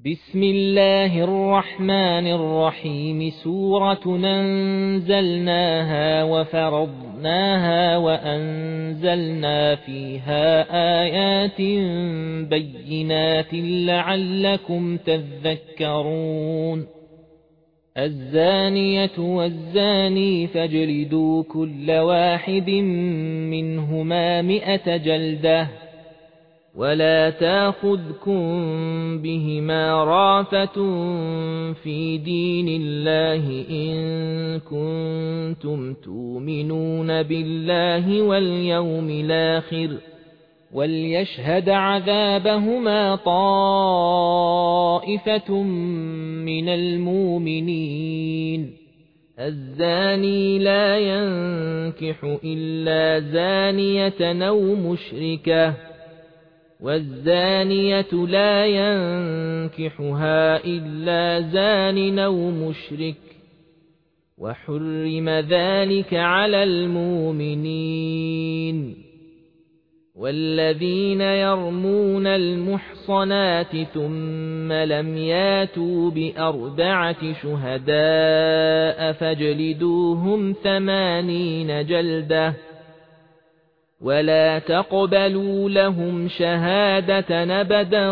بسم الله الرحمن الرحيم سورة أنزلناها وفرضناها وأنزلنا فيها آيات بينات لعلكم تذكرون الزانية والزاني فاجلدوا كل واحد منهما 100 جلدة ولا تأخذكم بهما رأفة في دين الله إن كنتم تؤمنون بالله واليوم الآخر وليشهد عذابهما طائفة من المؤمنين الزاني لا ينكح إلا زانية أو مشركة والزانية لا ينكحها إلا زان أو مشرك وحرم ذلك على المؤمنين والذين يرمون المحصنات ثم لم ياتوا ب4 شهداء فاجلدوهم 80 جلدة ولا تقبلوا لهم شهادة أبدا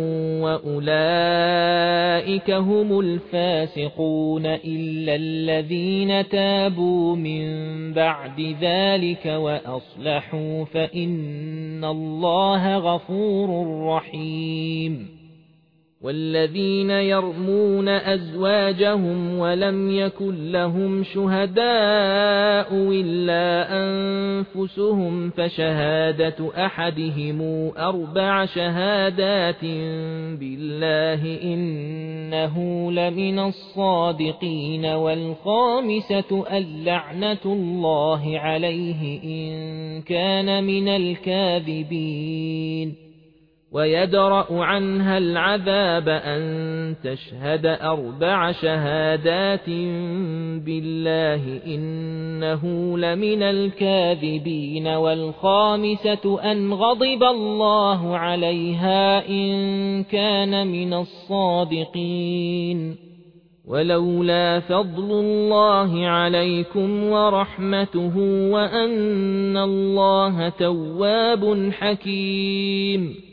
وأولئك هم الفاسقون إلا الذين تابوا من بعد ذلك وأصلحوا فإن الله غفور رحيم والذين يرمون أزواجهم ولم يكن لهم شهداء إلا أنفسهم فشهادة أحدهم 4 شهادات بالله إنه لمن الصادقين والخامسة اللعنة الله عليه إن كان من الكاذبين ويدرأ عنها العذاب أن تشهد 4 شهادات بالله إنه لمن الكاذبين والخامسة أن غضب الله عليها إن كان من الصادقين ولولا فضل الله عليكم ورحمته وأن الله تواب حكيم